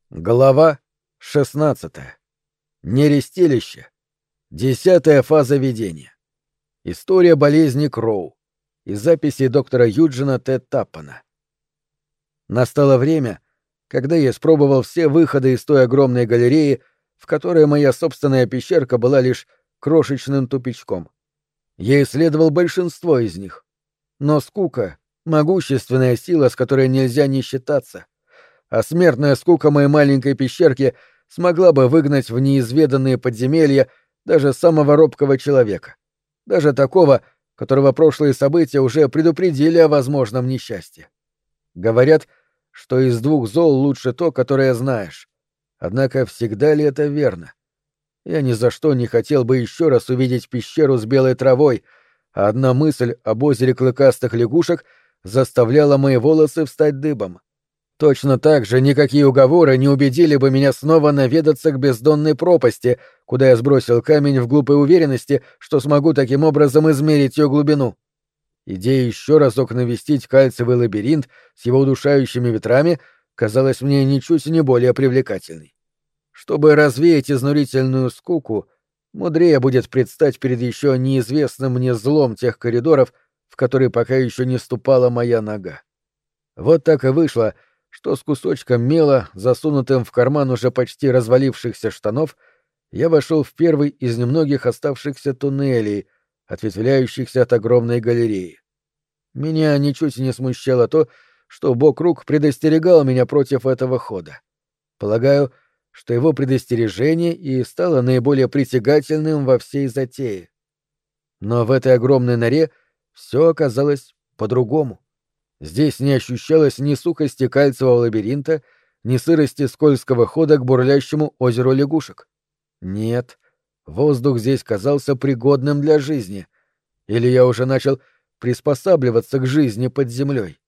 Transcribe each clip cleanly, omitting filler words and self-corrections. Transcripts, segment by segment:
Глава 16. Нерестилище. 10-я фаза видения. История болезни Кроу. Из записей доктора Юджина Т. Таппана. Настало время, когда я испробовал все выходы из той огромной галереи, в которой моя собственная пещерка была лишь крошечным тупичком. Я исследовал большинство из них. Но скука — могущественная сила, с которой нельзя не считаться, а смертная скука моей маленькой пещерки смогла бы выгнать в неизведанные подземелья даже самого робкого человека, даже такого, которого прошлые события уже предупредили о возможном несчастье. Говорят, что из двух зол лучше то, которое знаешь. Однако всегда ли это верно? Я ни за что не хотел бы еще раз увидеть пещеру с белой травой, а одна мысль об озере клыкастых лягушек заставляла мои волосы встать дыбом. Точно так же никакие уговоры не убедили бы меня снова наведаться к бездонной пропасти, куда я сбросил камень в глупой уверенности, что смогу таким образом измерить ее глубину. Идея еще разок навестить кальциевый лабиринт с его удушающими ветрами казалась мне ничуть не более привлекательной. Чтобы развеять изнурительную скуку, мудрее будет предстать перед еще неизвестным мне злом тех коридоров, в которые пока еще не ступала моя нога. Вот так и вышло, что с кусочком мела, засунутым в карман уже почти развалившихся штанов, я вошел в первый из немногих оставшихся туннелей, ответвляющихся от огромной галереи. Меня ничуть не смущало то, что Бог-Рук предостерегал меня против этого хода. Полагаю, что его предостережение и стало наиболее притягательным во всей затее. Но в этой огромной норе все оказалось по-другому. Здесь не ощущалось ни сухости кальциевого лабиринта, ни сырости скользкого хода к бурлящему озеру лягушек. Нет, воздух здесь казался пригодным для жизни. Или я уже начал приспосабливаться к жизни под землей.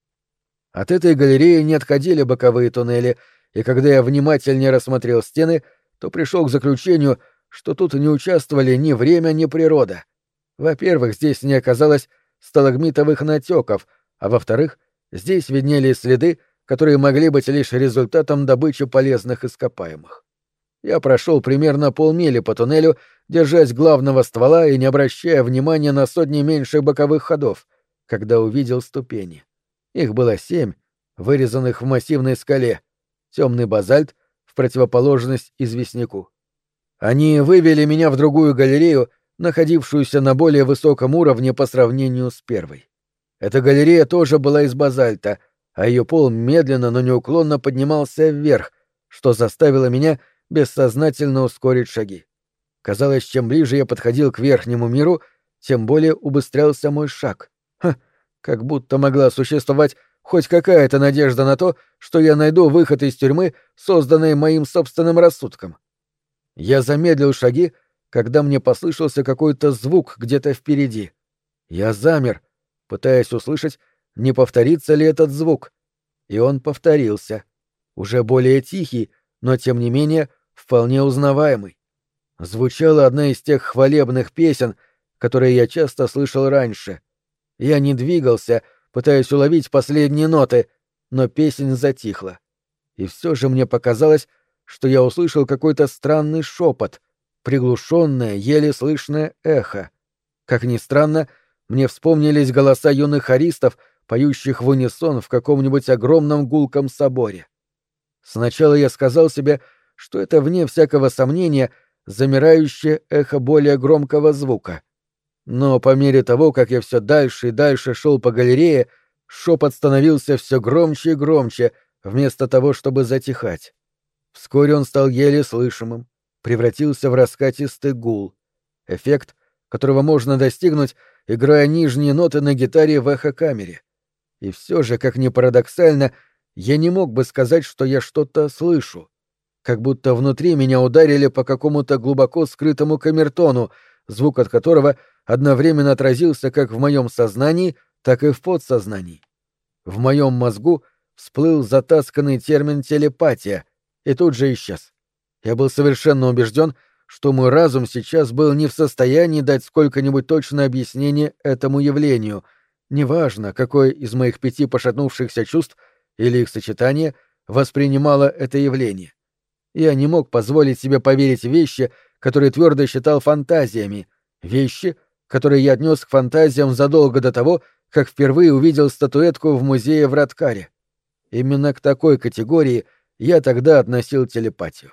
От этой галереи не отходили боковые туннели, и когда я внимательнее рассмотрел стены, то пришел к заключению, что тут не участвовали ни время, ни природа. Во-первых, здесь не оказалось сталагмитовых натеков, а во-вторых, здесь виднелись следы, которые могли быть лишь результатом добычи полезных ископаемых. Я прошел примерно полмили по туннелю, держась главного ствола и не обращая внимания на сотни меньших боковых ходов, когда увидел ступени. Их было 7, вырезанных в массивной скале, темный базальт в противоположность известняку. Они вывели меня в другую галерею, находившуюся на более высоком уровне по сравнению с первой. Эта галерея тоже была из базальта, а ее пол медленно, но неуклонно поднимался вверх, что заставило меня бессознательно ускорить шаги. Казалось, чем ближе я подходил к верхнему миру, тем более убыстрялся мой шаг. Как будто могла существовать хоть какая-то надежда на то, что я найду выход из тюрьмы, созданной моим собственным рассудком. Я замедлил шаги, когда мне послышался какой-то звук где-то впереди. Я замер, пытаясь услышать, не повторится ли этот звук. И он повторился. Уже более тихий, но тем не менее вполне узнаваемый. Звучала одна из тех хвалебных песен, которые я часто слышал раньше. Я не двигался, пытаясь уловить последние ноты, но песнь затихла. И все же мне показалось, что я услышал какой-то странный шепот, приглушенное, еле слышное эхо. Как ни странно, мне вспомнились голоса юных хористов, поющих в унисон в каком-нибудь огромном гулком соборе. Сначала я сказал себе, что это, вне всякого сомнения, замирающее эхо более громкого звука. Но по мере того, как я все дальше и дальше шел по галерее, шепот становился все громче и громче, вместо того, чтобы затихать. Вскоре он стал еле слышимым, превратился в раскатистый гул. Эффект, которого можно достигнуть, играя нижние ноты на гитаре в эхокамере. И все же, как ни парадоксально, я не мог бы сказать, что я что-то слышу. Как будто внутри меня ударили по какому-то глубоко скрытому камертону, звук от которого одновременно отразился как в моем сознании, так и в подсознании. В моем мозгу всплыл затасканный термин «телепатия» и тут же исчез. Я был совершенно убежден, что мой разум сейчас был не в состоянии дать сколько-нибудь точное объяснение этому явлению, неважно, какое из моих 5 пошатнувшихся чувств или их сочетание воспринимало это явление. Я не мог позволить себе поверить в вещи, которые твердо считал фантазиями, вещи, которые я отнес к фантазиям задолго до того, как впервые увидел статуэтку в музее в Раткаре. Именно к такой категории я тогда относил телепатию.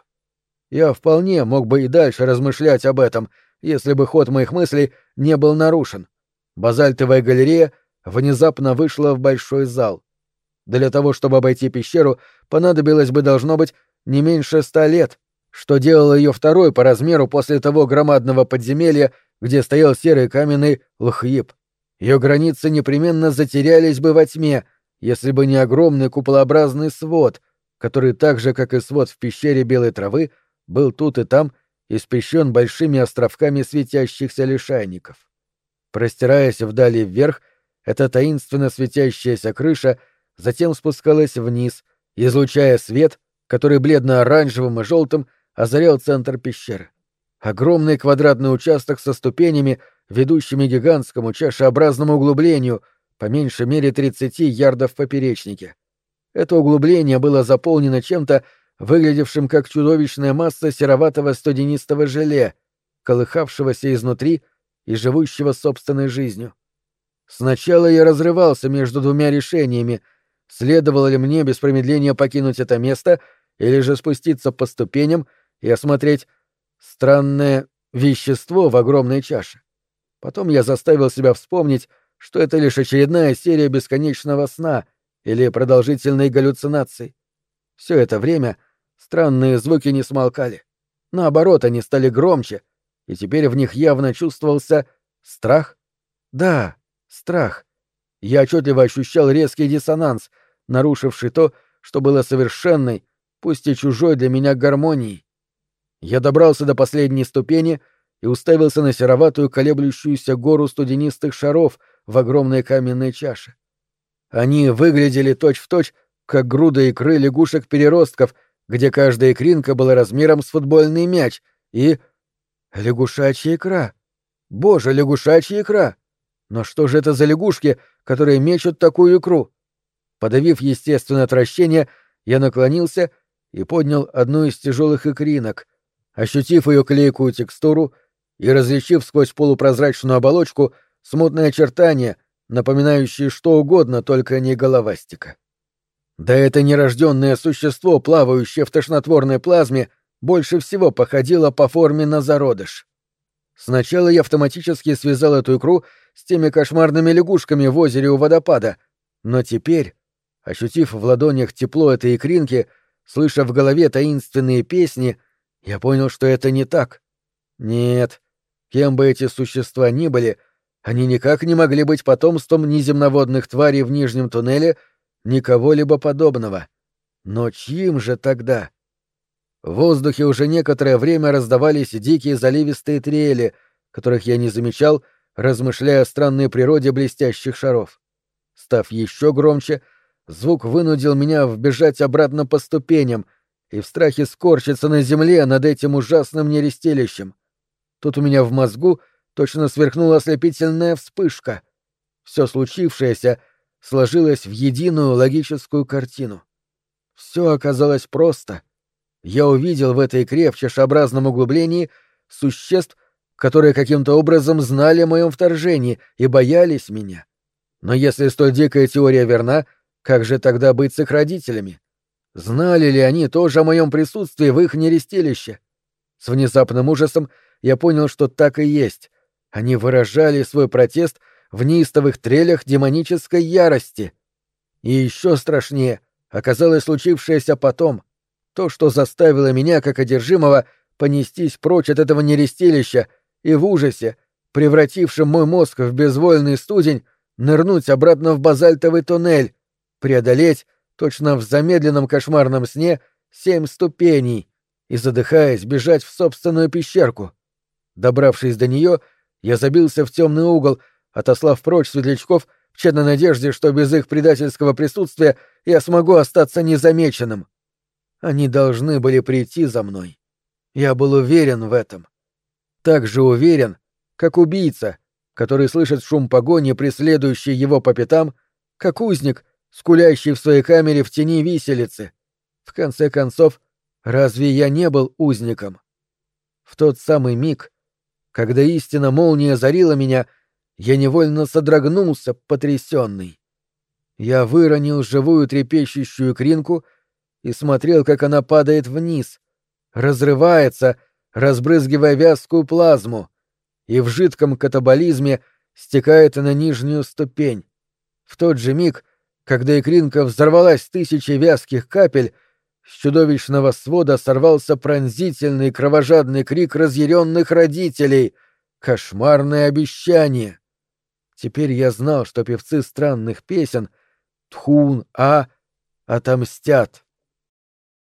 Я вполне мог бы и дальше размышлять об этом, если бы ход моих мыслей не был нарушен. Базальтовая галерея внезапно вышла в большой зал. Для того, чтобы обойти пещеру, понадобилось бы, должно быть, не меньше 100 лет, что делало ее второй по размеру после того громадного подземелья, где стоял серый каменный Лхьиб. Ее границы непременно затерялись бы во тьме, если бы не огромный куполообразный свод, который так же, как и свод в пещере белой травы, был тут и там испещрен большими островками светящихся лишайников. Простираясь вдали вверх, эта таинственно светящаяся крыша затем спускалась вниз, излучая свет, который бледно-оранжевым и желтым озарял центр пещеры. Огромный квадратный участок со ступенями, ведущими к гигантскому чашеобразному углублению, по меньшей мере 30 ярдов в поперечнике. Это углубление было заполнено чем-то, выглядевшим как чудовищная масса сероватого студенистого желе, колыхавшегося изнутри и живущего собственной жизнью. Сначала я разрывался между двумя решениями: следовало ли мне без промедления покинуть это место или же спуститься по ступеням и осмотреть странное вещество в огромной чаше. Потом я заставил себя вспомнить, что это лишь очередная серия бесконечного сна или продолжительной галлюцинации. Все это время странные звуки не смолкали. Наоборот, они стали громче, и теперь в них явно чувствовался страх. Да, страх. Я отчетливо ощущал резкий диссонанс, нарушивший то, что было совершенной, пусть и чужой для меня гармонией. Я добрался до последней ступени и уставился на сероватую колеблющуюся гору студенистых шаров в огромной каменной чаше. Они выглядели точь-в-точь, как груда икры лягушек-переростков, где каждая икринка была размером с футбольный мяч, и... лягушачья икра! Боже, лягушачья икра! Но что же это за лягушки, которые мечут такую икру? Подавив естественное отвращение, я наклонился и поднял одну из тяжелых икринок. Ощутив ее клейкую текстуру и различив сквозь полупрозрачную оболочку смутные очертания, напоминающие что угодно, только не головастика. Да это нерожденное существо, плавающее в тошнотворной плазме, больше всего походило по форме на зародыш. Сначала я автоматически связал эту икру с теми кошмарными лягушками в озере у водопада, но теперь, ощутив в ладонях тепло этой икринки, слыша в голове таинственные песни, я понял, что это не так. Нет, кем бы эти существа ни были, они никак не могли быть потомством ни земноводных тварей в нижнем туннеле, ни кого-либо подобного. Но чьим же тогда? В воздухе уже некоторое время раздавались дикие заливистые трели, которых я не замечал, размышляя о странной природе блестящих шаров. Став еще громче, звук вынудил меня вбежать обратно по ступеням и в страхе скорчиться на земле над этим ужасным нерестилищем. Тут у меня в мозгу точно сверкнула ослепительная вспышка. Все случившееся сложилось в единую логическую картину. Все оказалось просто. Я увидел в этой икре в чашеобразном углублении существ, которые каким-то образом знали о моем вторжении и боялись меня. Но если столь дикая теория верна, как же тогда быть с их родителями? Знали ли они тоже о моем присутствии в их нерестилище? С внезапным ужасом я понял, что так и есть. Они выражали свой протест в неистовых трелях демонической ярости. И еще страшнее оказалось случившееся потом. То, что заставило меня, как одержимого, понестись прочь от этого нерестилища и в ужасе, превратившем мой мозг в безвольный студень, нырнуть обратно в базальтовый туннель, преодолеть, точно в замедленном кошмарном сне, 7 ступеней и, задыхаясь, бежать в собственную пещерку. Добравшись до нее, я забился в темный угол, отослав прочь светлячков в тщетной надежде, что без их предательского присутствия я смогу остаться незамеченным. Они должны были прийти за мной. Я был уверен в этом. Так же уверен, как убийца, который слышит шум погони, преследующий его по пятам, как узник, скулящий в своей камере в тени виселицы. В конце концов, Разве я не был узником? В тот самый миг, когда истинно молния озарила меня, я невольно содрогнулся, потрясенный. Я выронил живую трепещущую Кринку и смотрел, как она падает вниз, разрывается, разбрызгивая вязкую плазму, и в жидком катаболизме стекает на нижнюю ступень. В тот же миг, когда икринка взорвалась тысячей вязких капель, с чудовищного свода сорвался пронзительный кровожадный крик разъяренных родителей. Кошмарное обещание. Теперь я знал, что певцы странных песен Тхун-А отомстят.